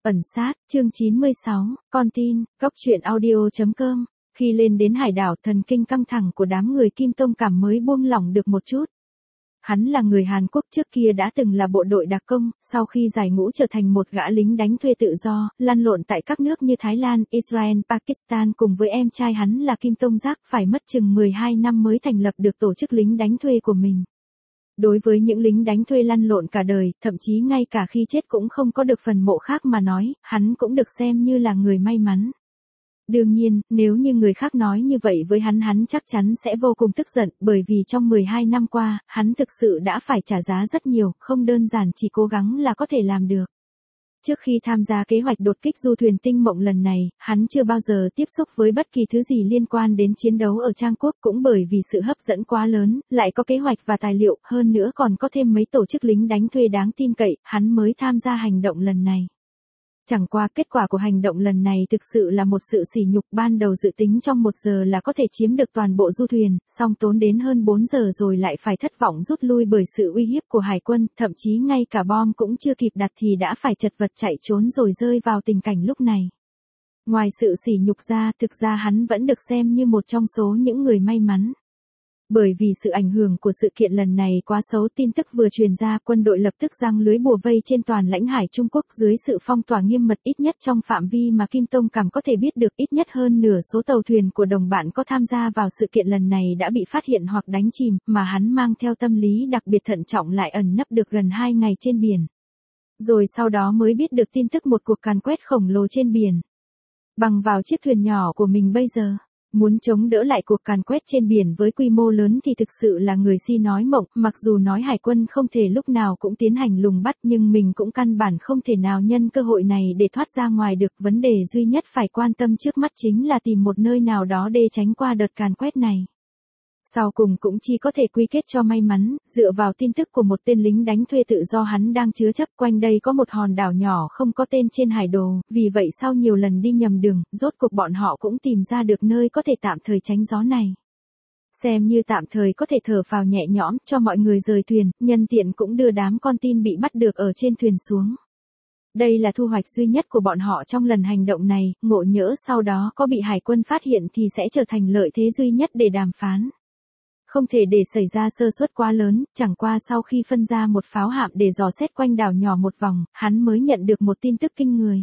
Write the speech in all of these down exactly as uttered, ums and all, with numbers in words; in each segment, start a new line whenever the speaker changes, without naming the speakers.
Ẩn sát, chương chín mươi sáu, con tin, góc truyện audio chấm com. Khi lên đến hải đảo, thần kinh căng thẳng của đám người Kim Tông Cảm mới buông lỏng được một chút. Hắn là người Hàn Quốc, trước kia đã từng là bộ đội đặc công, sau khi giải ngũ trở thành một gã lính đánh thuê tự do, lăn lộn tại các nước như Thái Lan, Israel, Pakistan cùng với em trai hắn là Kim Tông Giác phải mất chừng mười hai năm mới thành lập được tổ chức lính đánh thuê của mình. Đối với những lính đánh thuê lăn lộn cả đời, thậm chí ngay cả khi chết cũng không có được phần mộ khác mà nói, hắn cũng được xem như là người may mắn. Đương nhiên, nếu như người khác nói như vậy với hắn hắn chắc chắn sẽ vô cùng tức giận, bởi vì trong mười hai năm qua, hắn thực sự đã phải trả giá rất nhiều, không đơn giản chỉ cố gắng là có thể làm được. Trước khi tham gia kế hoạch đột kích du thuyền tinh mộng lần này, hắn chưa bao giờ tiếp xúc với bất kỳ thứ gì liên quan đến chiến đấu ở Trang Quốc, cũng bởi vì sự hấp dẫn quá lớn, lại có kế hoạch và tài liệu, hơn nữa còn có thêm mấy tổ chức lính đánh thuê đáng tin cậy, hắn mới tham gia hành động lần này. Chẳng qua kết quả của hành động lần này thực sự là một sự sỉ nhục, ban đầu dự tính trong một giờ là có thể chiếm được toàn bộ du thuyền, song tốn đến hơn bốn giờ rồi lại phải thất vọng rút lui bởi sự uy hiếp của hải quân, thậm chí ngay cả bom cũng chưa kịp đặt thì đã phải chật vật chạy trốn rồi rơi vào tình cảnh lúc này. Ngoài sự sỉ nhục ra, thực ra hắn vẫn được xem như một trong số những người may mắn. Bởi vì sự ảnh hưởng của sự kiện lần này quá xấu, tin tức vừa truyền ra, quân đội lập tức giăng lưới bùa vây trên toàn lãnh hải Trung Quốc dưới sự phong tỏa nghiêm mật, ít nhất trong phạm vi mà Kim Tông Cảm có thể biết được, ít nhất hơn nửa số tàu thuyền của đồng bạn có tham gia vào sự kiện lần này đã bị phát hiện hoặc đánh chìm, mà hắn mang theo tâm lý đặc biệt thận trọng lại ẩn nấp được gần hai ngày trên biển. Rồi sau đó mới biết được tin tức một cuộc càn quét khổng lồ trên biển. Bằng vào chiếc thuyền nhỏ của mình bây giờ, muốn chống đỡ lại cuộc càn quét trên biển với quy mô lớn thì thực sự là người si nói mộng, mặc dù nói hải quân không thể lúc nào cũng tiến hành lùng bắt nhưng mình cũng căn bản không thể nào nhân cơ hội này để thoát ra ngoài được. Vấn đề duy nhất phải quan tâm trước mắt chính là tìm một nơi nào đó để tránh qua đợt càn quét này. Sau cùng cũng chỉ có thể quy kết cho may mắn, dựa vào tin tức của một tên lính đánh thuê tự do hắn đang chứa chấp, quanh đây có một hòn đảo nhỏ không có tên trên hải đồ, vì vậy sau nhiều lần đi nhầm đường, rốt cuộc bọn họ cũng tìm ra được nơi có thể tạm thời tránh gió này. Xem như tạm thời có thể thở phào nhẹ nhõm cho mọi người rời thuyền, nhân tiện cũng đưa đám con tin bị bắt được ở trên thuyền xuống. Đây là thu hoạch duy nhất của bọn họ trong lần hành động này, ngộ nhỡ sau đó có bị hải quân phát hiện thì sẽ trở thành lợi thế duy nhất để đàm phán. Không thể để xảy ra sơ suất quá lớn, chẳng qua sau khi phân ra một pháo hạm để dò xét quanh đảo nhỏ một vòng, hắn mới nhận được một tin tức kinh người.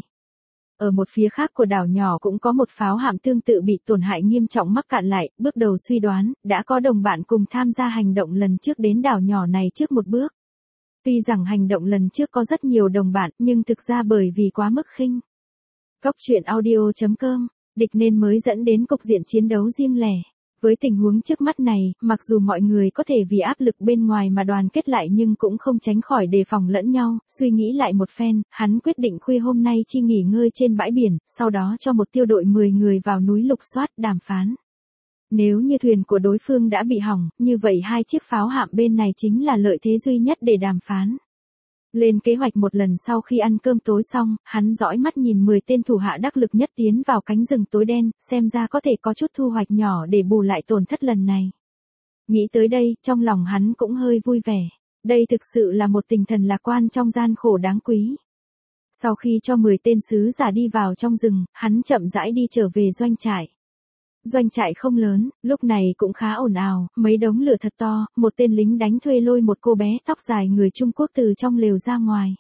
Ở một phía khác của đảo nhỏ cũng có một pháo hạm tương tự bị tổn hại nghiêm trọng mắc cạn lại, bước đầu suy đoán, đã có đồng bạn cùng tham gia hành động lần trước đến đảo nhỏ này trước một bước. Tuy rằng hành động lần trước có rất nhiều đồng bạn, nhưng thực ra bởi vì quá mức khinh. Góc truyện audio chấm com, địch nên mới dẫn đến cục diện chiến đấu riêng lẻ. Với tình huống trước mắt này, mặc dù mọi người có thể vì áp lực bên ngoài mà đoàn kết lại nhưng cũng không tránh khỏi đề phòng lẫn nhau, suy nghĩ lại một phen, hắn quyết định khuya hôm nay chi nghỉ ngơi trên bãi biển, sau đó cho một tiêu đội mười người vào núi lục soát, đàm phán. Nếu như thuyền của đối phương đã bị hỏng, như vậy hai chiếc pháo hạm bên này chính là lợi thế duy nhất để đàm phán. Lên kế hoạch một lần sau khi ăn cơm tối xong, hắn dõi mắt nhìn mười tên thủ hạ đắc lực nhất tiến vào cánh rừng tối đen, xem ra có thể có chút thu hoạch nhỏ để bù lại tổn thất lần này. Nghĩ tới đây, trong lòng hắn cũng hơi vui vẻ. Đây thực sự là một tinh thần lạc quan trong gian khổ đáng quý. Sau khi cho mười tên sứ giả đi vào trong rừng, hắn chậm rãi đi trở về doanh trại. Doanh trại không lớn, lúc này cũng khá ồn ào, mấy đống lửa thật to, một tên lính đánh thuê lôi một cô bé tóc dài người Trung Quốc từ trong lều ra ngoài.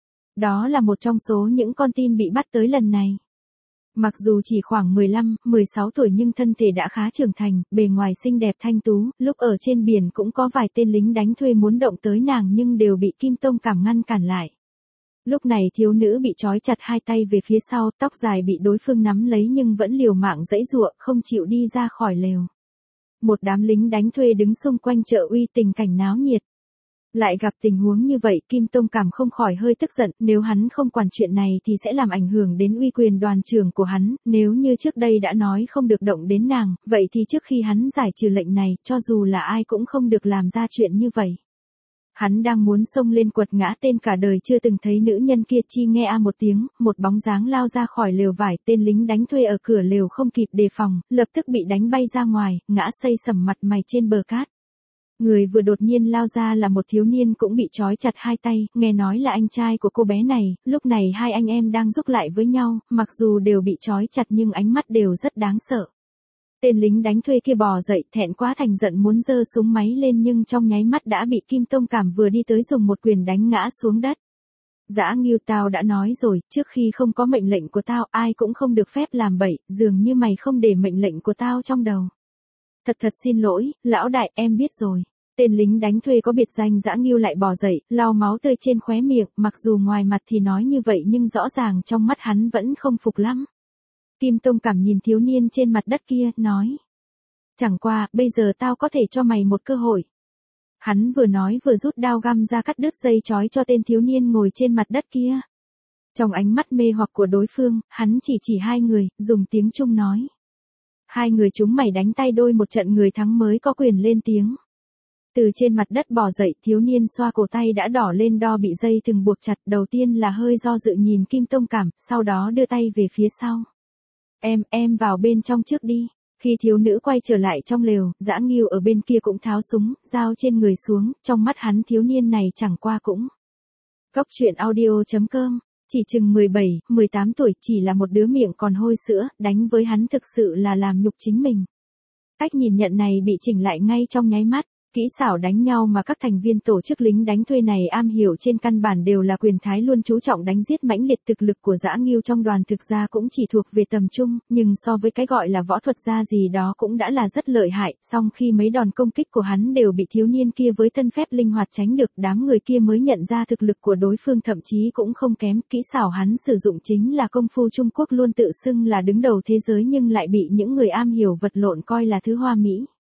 Đó là một trong số những con tin bị bắt tới lần này. Mặc dù chỉ khoảng mười lăm, mười sáu tuổi nhưng thân thể đã khá trưởng thành, bề ngoài xinh đẹp thanh tú, lúc ở trên biển cũng có vài tên lính đánh thuê muốn động tới nàng nhưng đều bị Kim Tông Cảm ngăn cản lại. Lúc này thiếu nữ bị trói chặt hai tay về phía sau, tóc dài bị đối phương nắm lấy nhưng vẫn liều mạng giãy giụa, không chịu đi ra khỏi lều. Một đám lính đánh thuê đứng xung quanh chợ uy tình cảnh náo nhiệt. Lại gặp tình huống như vậy, Kim Tông Cảm không khỏi hơi tức giận, nếu hắn không quản chuyện này thì sẽ làm ảnh hưởng đến uy quyền đoàn trưởng của hắn, nếu như trước đây đã nói không được động đến nàng, vậy thì trước khi hắn giải trừ lệnh này, cho dù là ai cũng không được làm ra chuyện như vậy. Hắn đang muốn xông lên quật ngã tên cả đời chưa từng thấy nữ nhân kia, chi nghe a một tiếng, một bóng dáng lao ra khỏi lều vải, tên lính đánh thuê ở cửa lều không kịp đề phòng, lập tức bị đánh bay ra ngoài, ngã xây sẩm mặt mày trên bờ cát. Người vừa đột nhiên lao ra là một thiếu niên cũng bị trói chặt hai tay, nghe nói là anh trai của cô bé này, lúc này hai anh em đang giúp lại với nhau, mặc dù đều bị trói chặt nhưng ánh mắt đều rất đáng sợ. Tên lính đánh thuê kia bò dậy, thẹn quá thành giận muốn giơ súng máy lên nhưng trong nháy mắt đã bị Kim Tông Cảm vừa đi tới dùng một quyền đánh ngã xuống đất. Dã Ngưu, tao đã nói rồi, trước khi không có mệnh lệnh của tao, ai cũng không được phép làm bậy, dường như mày không để mệnh lệnh của tao trong đầu. Thật thật xin lỗi, lão đại, em biết rồi. Tên lính đánh thuê có biệt danh Dã Ngưu lại bò dậy, lau máu tươi trên khóe miệng, mặc dù ngoài mặt thì nói như vậy nhưng rõ ràng trong mắt hắn vẫn không phục lắm. Kim Tông Cảm nhìn thiếu niên trên mặt đất kia, nói. Chẳng qua, bây giờ tao có thể cho mày một cơ hội. Hắn vừa nói vừa rút đao găm ra cắt đứt dây trói cho tên thiếu niên ngồi trên mặt đất kia. Trong ánh mắt mê hoặc của đối phương, hắn chỉ chỉ hai người, dùng tiếng Trung nói. Hai người chúng mày đánh tay đôi một trận, người thắng mới có quyền lên tiếng. Từ trên mặt đất bò dậy, thiếu niên xoa cổ tay đã đỏ lên đo bị dây từng buộc chặt, đầu tiên là hơi do dự nhìn Kim Tông Cảm, sau đó đưa tay về phía sau. Em, em vào bên trong trước đi. Khi thiếu nữ quay trở lại trong lều, Dã Ngưu ở bên kia cũng tháo súng, dao trên người xuống, trong mắt hắn thiếu niên này chẳng qua cũng. Cốc truyện audio chấm com, chỉ chừng mười bảy, mười tám tuổi, chỉ là một đứa miệng còn hôi sữa, đánh với hắn thực sự là làm nhục chính mình. Cách nhìn nhận này bị chỉnh lại ngay trong nháy mắt. Kỹ xảo đánh nhau mà các thành viên tổ chức lính đánh thuê này am hiểu trên căn bản đều là quyền thái, luôn chú trọng đánh giết mãnh liệt. Thực lực của Dã Ngưu trong đoàn thực ra cũng chỉ thuộc về tầm trung, nhưng so với cái gọi là võ thuật gia gì đó cũng đã là rất lợi hại, song khi mấy đòn công kích của hắn đều bị thiếu niên kia với thân phép linh hoạt tránh được, đám người kia mới nhận ra thực lực của đối phương thậm chí cũng không kém. Kỹ xảo hắn sử dụng chính là công phu Trung Quốc, luôn tự xưng là đứng đầu thế giới nhưng lại bị những người am hiểu vật lộn coi là thứ hoa mỹ.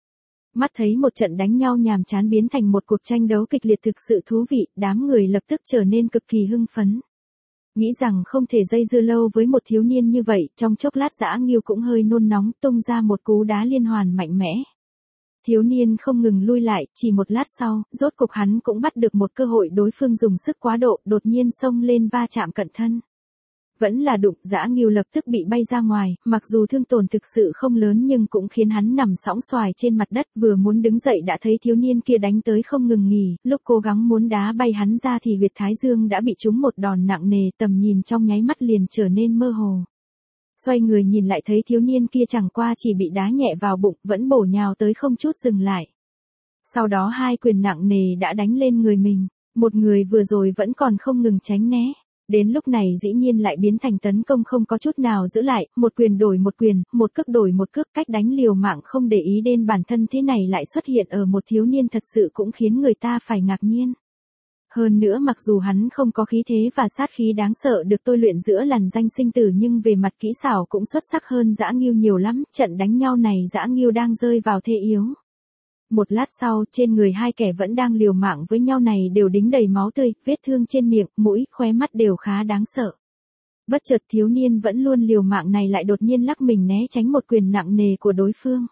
Mắt thấy một trận đánh nhau nhàm chán biến thành một cuộc tranh đấu kịch liệt thực sự thú vị, đám người lập tức trở nên cực kỳ hưng phấn. Nghĩ rằng không thể dây dưa lâu với một thiếu niên như vậy, trong chốc lát Dã Ngưu cũng hơi nôn nóng, tung ra một cú đá liên hoàn mạnh mẽ. Thiếu niên không ngừng lui lại, chỉ một lát sau, rốt cục hắn cũng bắt được một cơ hội, đối phương dùng sức quá độ, đột nhiên xông lên va chạm cận thân. Vẫn là đụng, Dã Ngưu lập tức bị bay ra ngoài, mặc dù thương tổn thực sự không lớn nhưng cũng khiến hắn nằm sõng xoài trên mặt đất, vừa muốn đứng dậy đã thấy thiếu niên kia đánh tới không ngừng nghỉ, lúc cố gắng muốn đá bay hắn ra thì huyệt thái dương đã bị trúng một đòn nặng nề, tầm nhìn trong nháy mắt liền trở nên mơ hồ. Xoay người nhìn lại thấy thiếu niên kia chẳng qua chỉ bị đá nhẹ vào bụng, vẫn bổ nhào tới không chút dừng lại. Sau đó hai quyền nặng nề đã đánh lên người mình, một người vừa rồi vẫn còn không ngừng tránh né. Đến lúc này dĩ nhiên lại biến thành tấn công không có chút nào giữ lại, một quyền đổi một quyền, một cước đổi một cước, cách đánh liều mạng không để ý đến bản thân thế này lại xuất hiện ở một thiếu niên thật sự cũng khiến người ta phải ngạc nhiên. Hơn nữa mặc dù hắn không có khí thế và sát khí đáng sợ được tôi luyện giữa làn danh sinh tử nhưng về mặt kỹ xảo cũng xuất sắc hơn Dã Ngưu nhiều lắm, trận đánh nhau này Dã Ngưu đang rơi vào thế yếu. Một lát sau, trên người hai kẻ vẫn đang liều mạng với nhau này đều đính đầy máu tươi, vết thương trên miệng, mũi, khóe mắt đều khá đáng sợ. Bất chợt thiếu niên vẫn luôn liều mạng này lại đột nhiên lắc mình né tránh một quyền nặng nề của đối phương.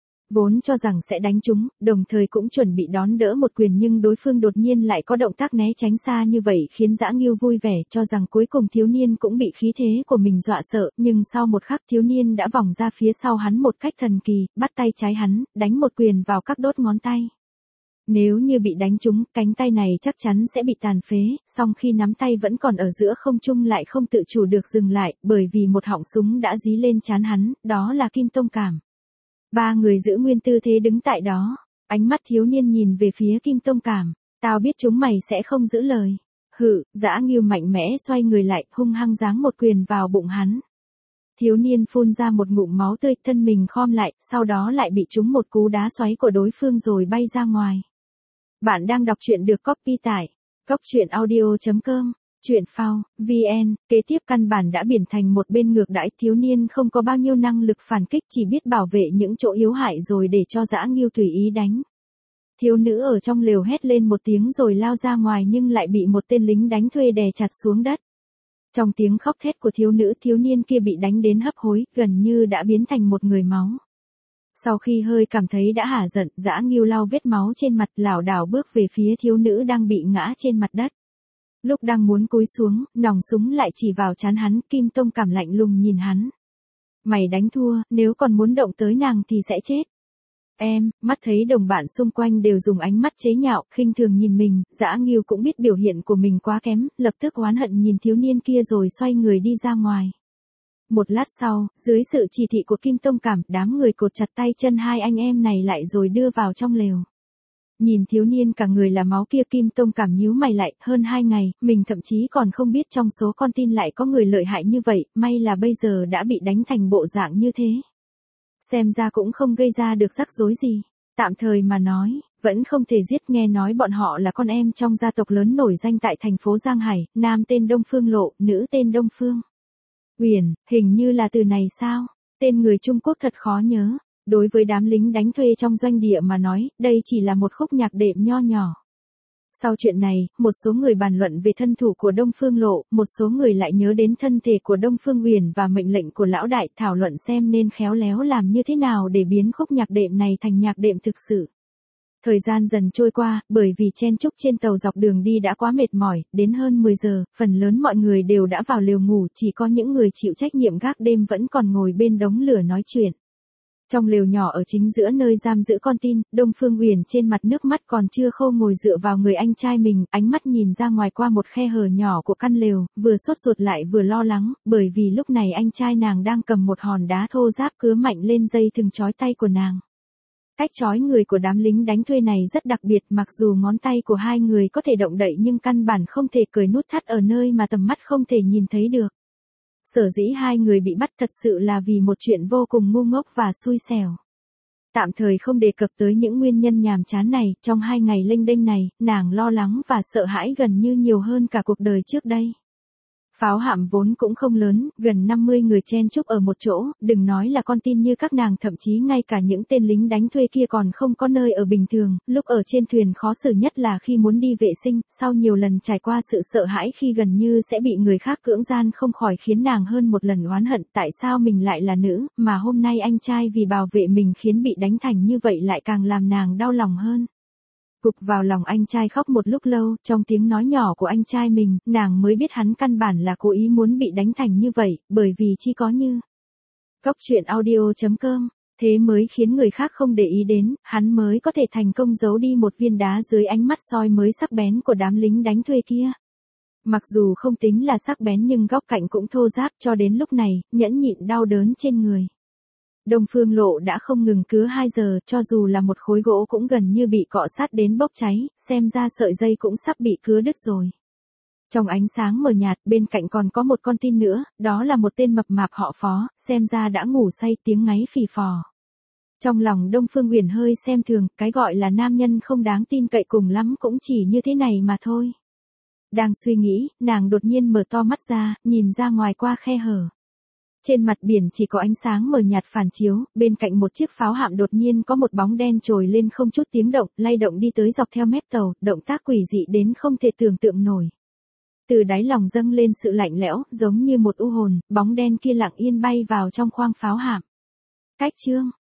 Vốn cho rằng sẽ đánh trúng, đồng thời cũng chuẩn bị đón đỡ một quyền nhưng đối phương đột nhiên lại có động tác né tránh xa như vậy khiến Dã Ngưu vui vẻ cho rằng cuối cùng thiếu niên cũng bị khí thế của mình dọa sợ, nhưng sau một khắc thiếu niên đã vòng ra phía sau hắn một cách thần kỳ, bắt tay trái hắn, đánh một quyền vào các đốt ngón tay. Nếu như bị đánh trúng, cánh tay này chắc chắn sẽ bị tàn phế, song khi nắm tay vẫn còn ở giữa không trung lại không tự chủ được dừng lại, bởi vì một họng súng đã dí lên trán hắn, đó là Kim Tông Cảm. Ba người giữ nguyên tư thế đứng tại đó, ánh mắt thiếu niên nhìn về phía Kim Tông Cảm, tao biết chúng mày sẽ không giữ lời. Hự, Dã Ngưu mạnh mẽ xoay người lại, hung hăng giáng một quyền vào bụng hắn. Thiếu niên phun ra một ngụm máu tươi, thân mình khom lại, sau đó lại bị trúng một cú đá xoáy của đối phương rồi bay ra ngoài. Bạn đang đọc truyện được copy tải cốc truyện audio chấm com. Chuyện phao, vn, kế tiếp căn bản đã biến thành một bên ngược đãi, thiếu niên không có bao nhiêu năng lực phản kích, chỉ biết bảo vệ những chỗ yếu hại rồi để cho Dã Ngưu tùy ý đánh. Thiếu nữ ở trong lều hét lên một tiếng rồi lao ra ngoài nhưng lại bị một tên lính đánh thuê đè chặt xuống đất. Trong tiếng khóc thét của thiếu nữ, thiếu niên kia bị đánh đến hấp hối, gần như đã biến thành một người máu. Sau khi hơi cảm thấy đã hả giận, Dã Ngưu lau vết máu trên mặt, lảo đảo bước về phía thiếu nữ đang bị ngã trên mặt đất. Lúc đang muốn cúi xuống, nòng súng lại chỉ vào trán hắn, Kim Tông Cảm lạnh lùng nhìn hắn. Mày đánh thua, nếu còn muốn động tới nàng thì sẽ chết. Em, mắt thấy đồng bạn xung quanh đều dùng ánh mắt chế nhạo, khinh thường nhìn mình, Dã Ngưu cũng biết biểu hiện của mình quá kém, lập tức oán hận nhìn thiếu niên kia rồi xoay người đi ra ngoài. Một lát sau, dưới sự chỉ thị của Kim Tông Cảm, đám người cột chặt tay chân hai anh em này lại rồi đưa vào trong lều. Nhìn thiếu niên cả người là máu kia, Kim Tông Cảm nhíu mày lại, hơn hai ngày, mình thậm chí còn không biết trong số con tin lại có người lợi hại như vậy, may là bây giờ đã bị đánh thành bộ dạng như thế. Xem ra cũng không gây ra được rắc rối gì. Tạm thời mà nói, vẫn không thể giết, nghe nói bọn họ là con em trong gia tộc lớn nổi danh tại thành phố Giang Hải, nam tên Đông Phương Lộ, nữ tên Đông Phương Uyển, hình như là từ này sao? Tên người Trung Quốc thật khó nhớ. Đối với đám lính đánh thuê trong doanh địa mà nói, đây chỉ là một khúc nhạc đệm nho nhỏ. Sau chuyện này, một số người bàn luận về thân thủ của Đông Phương Lộ, một số người lại nhớ đến thân thể của Đông Phương Uyển và mệnh lệnh của lão đại, thảo luận xem nên khéo léo làm như thế nào để biến khúc nhạc đệm này thành nhạc đệm thực sự. Thời gian dần trôi qua, bởi vì chen chúc trên tàu dọc đường đi đã quá mệt mỏi, đến hơn mười giờ, phần lớn mọi người đều đã vào lều ngủ, chỉ có những người chịu trách nhiệm gác đêm vẫn còn ngồi bên đống lửa nói chuyện. Trong lều nhỏ ở chính giữa nơi giam giữ con tin, Đông Phương Uyển trên mặt nước mắt còn chưa khô ngồi dựa vào người anh trai mình, ánh mắt nhìn ra ngoài qua một khe hở nhỏ của căn lều, vừa sốt ruột lại vừa lo lắng, bởi vì lúc này anh trai nàng đang cầm một hòn đá thô ráp cứa mạnh lên dây thừng trói tay của nàng. Cách trói người của đám lính đánh thuê này rất đặc biệt, mặc dù ngón tay của hai người có thể động đậy nhưng căn bản không thể cởi nút thắt ở nơi mà tầm mắt không thể nhìn thấy được. Sở dĩ hai người bị bắt thật sự là vì một chuyện vô cùng ngu ngốc và xui xẻo. Tạm thời không đề cập tới những nguyên nhân nhàm chán này, trong hai ngày lênh đênh này, nàng lo lắng và sợ hãi gần như nhiều hơn cả cuộc đời trước đây. Pháo hạm vốn cũng không lớn, gần năm mươi người chen chúc ở một chỗ, đừng nói là con tin như các nàng, thậm chí ngay cả những tên lính đánh thuê kia còn không có nơi ở bình thường, lúc ở trên thuyền khó xử nhất là khi muốn đi vệ sinh, sau nhiều lần trải qua sự sợ hãi khi gần như sẽ bị người khác cưỡng gian không khỏi khiến nàng hơn một lần oán hận tại sao mình lại là nữ, mà hôm nay anh trai vì bảo vệ mình khiến bị đánh thành như vậy lại càng làm nàng đau lòng hơn. Gục vào lòng anh trai khóc một lúc lâu, trong tiếng nói nhỏ của anh trai mình, nàng mới biết hắn căn bản là cố ý muốn bị đánh thành như vậy, bởi vì chỉ có như. Góc truyện audio chấm com, thế mới khiến người khác không để ý đến, hắn mới có thể thành công giấu đi một viên đá dưới ánh mắt soi mới sắc bén của đám lính đánh thuê kia. Mặc dù không tính là sắc bén nhưng góc cạnh cũng thô ráp, cho đến lúc này, nhẫn nhịn đau đớn trên người. Đông Phương Lộ đã không ngừng cứa hai giờ, cho dù là một khối gỗ cũng gần như bị cọ sát đến bốc cháy, xem ra sợi dây cũng sắp bị cứa đứt rồi. Trong ánh sáng mờ nhạt, bên cạnh còn có một con tin nữa, đó là một tên mập mạp họ Phó, xem ra đã ngủ say, tiếng ngáy phì phò. Trong lòng Đông Phương Uyển hơi xem thường, cái gọi là nam nhân không đáng tin cậy cùng lắm cũng chỉ như thế này mà thôi. Đang suy nghĩ, nàng đột nhiên mở to mắt ra, nhìn ra ngoài qua khe hở. Trên mặt biển chỉ có ánh sáng mờ nhạt phản chiếu, bên cạnh một chiếc pháo hạm đột nhiên có một bóng đen trồi lên không chút tiếng động, lay động đi tới dọc theo mép tàu, động tác quỷ dị đến không thể tưởng tượng nổi. Từ đáy lòng dâng lên sự lạnh lẽo, giống như một u hồn, bóng đen kia lặng yên bay vào trong khoang pháo hạm. Cách chương